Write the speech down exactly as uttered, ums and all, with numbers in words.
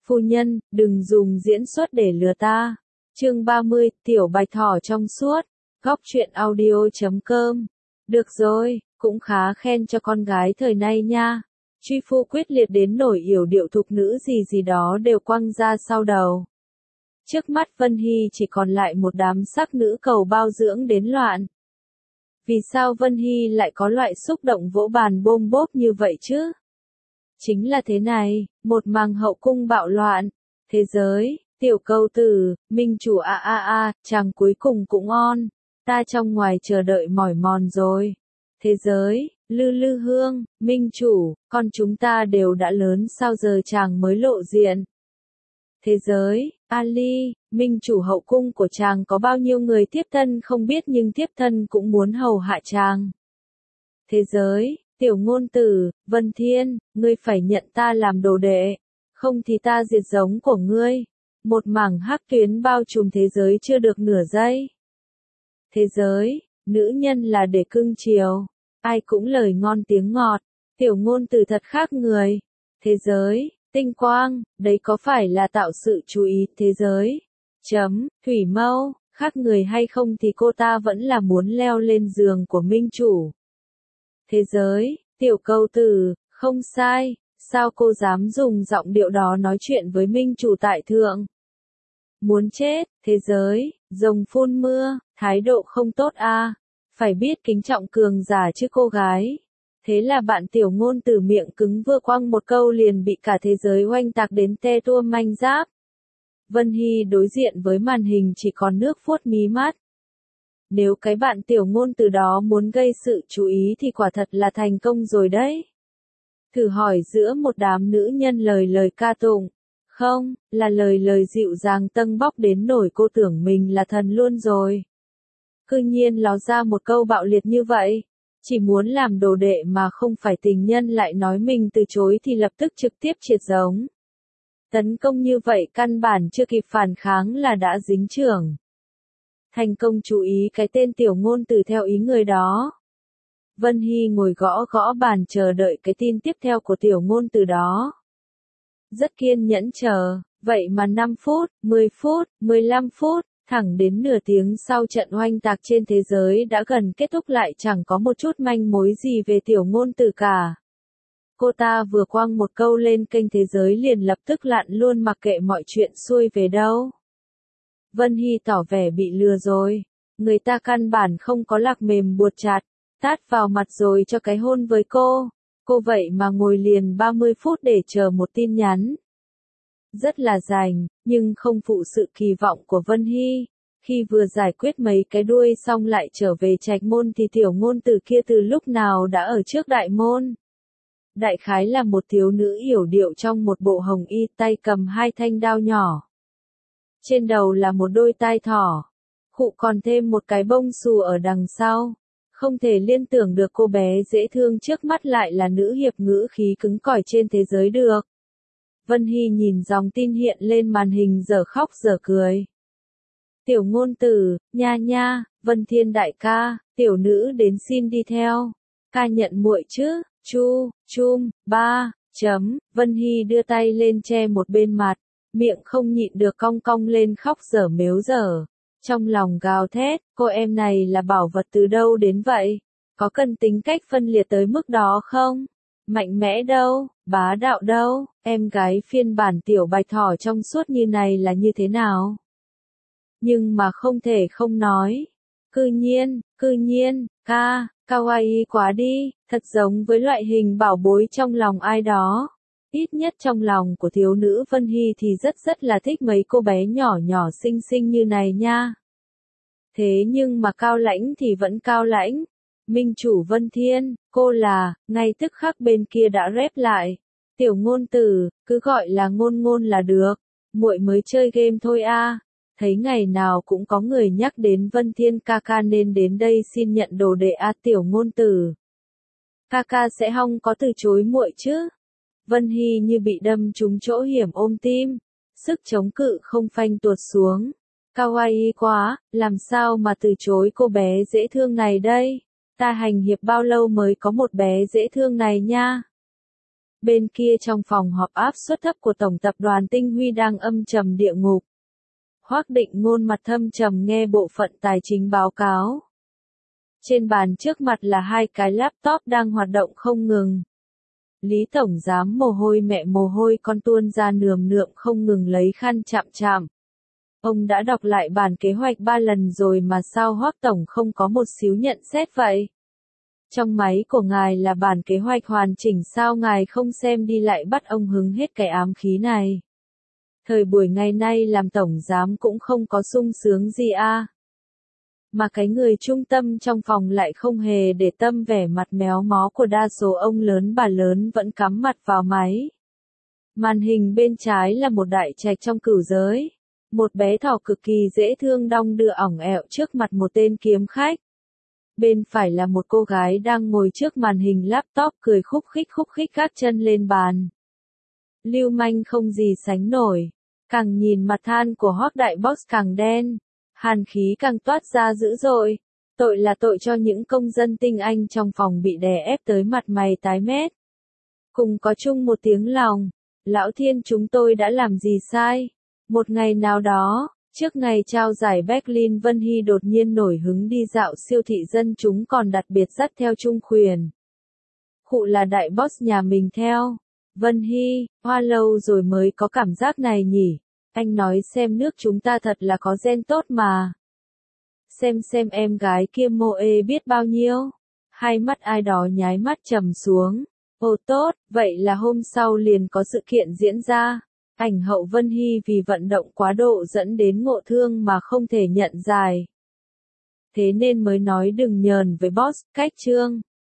Phu nhân, đừng dùng diễn xuất để lừa ta. Chương ba mươi, Tiểu Bạch Thỏ trong suốt. Góc truyện audio chấm com. Được rồi, cũng khá khen cho con gái thời nay nha. Truy phu quyết liệt đến nổi yểu điệu thục nữ gì gì đó đều quăng ra sau đầu. Trước mắt Vân Hy chỉ còn lại một đám sắc nữ cầu bao dưỡng đến loạn. Vì sao Vân Hy lại có loại xúc động vỗ bàn bôm bốp như vậy chứ? Chính là thế này, một màng hậu cung bạo loạn. Thế giới, tiểu câu tử, minh chủ a a a, chàng cuối cùng cũng on. Ta trong ngoài chờ đợi mỏi mòn rồi. Thế giới, lư lư hương, minh chủ, con chúng ta đều đã lớn sao giờ chàng mới lộ diện. Thế giới, Ali, minh chủ hậu cung của chàng có bao nhiêu người tiếp thân không biết nhưng tiếp thân cũng muốn hầu hạ chàng. Thế giới, tiểu ngôn tử, Vân Thiên, ngươi phải nhận ta làm đồ đệ, không thì ta diệt giống của ngươi. Một mảng hắc tuyến bao trùm thế giới chưa được nửa giây. Thế giới, nữ nhân là để cưng chiều, ai cũng lời ngon tiếng ngọt, tiểu ngôn tử thật khác người. Thế giới, tinh quang, đấy có phải là tạo sự chú ý thế giới? Chấm, thủy mâu, khác người hay không thì cô ta vẫn là muốn leo lên giường của minh chủ. Thế giới, tiểu câu tử, không sai, sao cô dám dùng giọng điệu đó nói chuyện với minh chủ tại thượng? Muốn chết, thế giới, rồng phun mưa, thái độ không tốt a, à. Phải biết kính trọng cường giả chứ cô gái. Thế là bạn tiểu ngôn tử miệng cứng vừa quăng một câu liền bị cả thế giới oanh tạc đến te tua manh giáp. Vân Hy đối diện với màn hình chỉ còn nước vuốt mí mắt. Nếu cái bạn tiểu ngôn tử đó muốn gây sự chú ý thì quả thật là thành công rồi đấy. Thử hỏi giữa một đám nữ nhân lời lời ca tụng, không, là lời lời dịu dàng tâng bóc đến nổi cô tưởng mình là thần luôn rồi. Cư nhiên ló ra một câu bạo liệt như vậy. Chỉ muốn làm đồ đệ mà không phải tình nhân lại nói mình từ chối thì lập tức trực tiếp triệt giống. Tấn công như vậy căn bản chưa kịp phản kháng là đã dính chưởng. Thành công chú ý cái tên tiểu ngôn tử theo ý người đó. Vân Hy ngồi gõ gõ bàn chờ đợi cái tin tiếp theo của tiểu ngôn tử đó. Rất kiên nhẫn chờ, vậy mà năm phút, mười phút, mười lăm phút. Thẳng đến nửa tiếng sau trận oanh tạc trên thế giới đã gần kết thúc lại chẳng có một chút manh mối gì về tiểu ngôn tử cả. Cô ta vừa quăng một câu lên kênh thế giới liền lập tức lặn luôn mặc kệ mọi chuyện xuôi về đâu. Vân Hy tỏ vẻ bị lừa rồi. Người ta căn bản không có lạc mềm buột chặt, tát vào mặt rồi cho cái hôn với cô. Cô vậy mà ngồi liền ba mươi phút để chờ một tin nhắn. Rất là rành, nhưng không phụ sự kỳ vọng của Vân Hy. Khi vừa giải quyết mấy cái đuôi xong lại trở về trạch môn thì tiểu ngôn tử kia từ lúc nào đã ở trước đại môn. Đại khái là một thiếu nữ yểu điệu trong một bộ hồng y tay cầm hai thanh đao nhỏ. Trên đầu là một đôi tai thỏ. Khụ còn thêm một cái bông xù ở đằng sau. Không thể liên tưởng được cô bé dễ thương trước mắt lại là nữ hiệp ngữ khí cứng cỏi trên thế giới được. Vân Hy nhìn dòng tin hiện lên màn hình giờ khóc giờ cười. Tiểu ngôn tử, nha nha, Vân Thiên đại ca, tiểu nữ đến xin đi theo. Ca nhận muội chứ, chu, chum, ba, chấm, Vân Hy đưa tay lên che một bên mặt, miệng không nhịn được cong cong lên khóc dở mếu dở. Trong lòng gào thét, cô em này là bảo vật từ đâu đến vậy? Có cần tính cách phân liệt tới mức đó không? Mạnh mẽ đâu, bá đạo đâu, em gái phiên bản tiểu bạch thỏ trong suốt như này là như thế nào? Nhưng mà không thể không nói. Cư nhiên, cư nhiên, ca, kawaii quá đi, thật giống với loại hình bảo bối trong lòng ai đó. Ít nhất trong lòng của thiếu nữ Vân Hy thì rất rất là thích mấy cô bé nhỏ nhỏ xinh xinh như này nha. Thế nhưng mà cao lãnh thì vẫn cao lãnh. Minh chủ Vân Thiên, cô là, ngay tức khắc bên kia đã rép lại. Tiểu ngôn tử, cứ gọi là ngôn ngôn là được. Muội mới chơi game thôi a. Thấy ngày nào cũng có người nhắc đến Vân Thiên ca ca nên đến đây xin nhận đồ đệ a tiểu ngôn tử. Ca ca sẽ không có từ chối muội chứ. Vân Hy như bị đâm trúng chỗ hiểm ôm tim. Sức chống cự không phanh tuột xuống. Kawaii quá, làm sao mà từ chối cô bé dễ thương này đây? Ta hành hiệp bao lâu mới có một bé dễ thương này nha? Bên kia trong phòng họp áp suất thấp của Tổng tập đoàn Tinh Huy đang âm trầm địa ngục. Hoắc Định Ngôn mặt thâm trầm nghe bộ phận tài chính báo cáo. Trên bàn trước mặt là hai cái laptop đang hoạt động không ngừng. Lý Tổng Giám mồ hôi mẹ mồ hôi con tuôn ra nườm nượm không ngừng lấy khăn chạm chạm. Ông đã đọc lại bản kế hoạch ba lần rồi mà sao Hoắc Tổng không có một xíu nhận xét vậy? Trong máy của ngài là bản kế hoạch hoàn chỉnh sao ngài không xem đi lại bắt ông hứng hết cái ám khí này? Thời buổi ngày nay làm Tổng Giám cũng không có sung sướng gì a. Mà cái người trung tâm trong phòng lại không hề để tâm vẻ mặt méo mó của đa số ông lớn bà lớn vẫn cắm mặt vào máy. Màn hình bên trái là một đại trạch trong cửu giới. Một bé thỏ cực kỳ dễ thương đong đưa ỏng ẹo trước mặt một tên kiếm khách. Bên phải là một cô gái đang ngồi trước màn hình laptop cười khúc khích khúc khích các chân lên bàn. Lưu manh không gì sánh nổi. Càng nhìn mặt than của Hoắc Đại Boss càng đen. Hàn khí càng toát ra dữ dội. Tội là tội cho những công dân tinh anh trong phòng bị đè ép tới mặt mày tái mét. Cùng có chung một tiếng lòng. Lão Thiên chúng tôi đã làm gì sai? Một ngày nào đó, trước ngày trao giải Berlin Vân Hy đột nhiên nổi hứng đi dạo siêu thị dân chúng còn đặc biệt dắt theo Trung Khuyển. Khụ là đại boss nhà mình theo. Vân Hy, hoa lâu rồi mới có cảm giác này nhỉ? Anh nói xem nước chúng ta thật là có gen tốt mà. Xem xem em gái kia mô ê biết bao nhiêu. Hai mắt ai đó nháy mắt trầm xuống. Ồ tốt, vậy là hôm sau liền có sự kiện diễn ra. Ảnh hậu Vân Hy vì vận động quá độ dẫn đến ngộ thương mà không thể nhận giải. Thế nên mới nói đừng nhờn với boss, cách chương.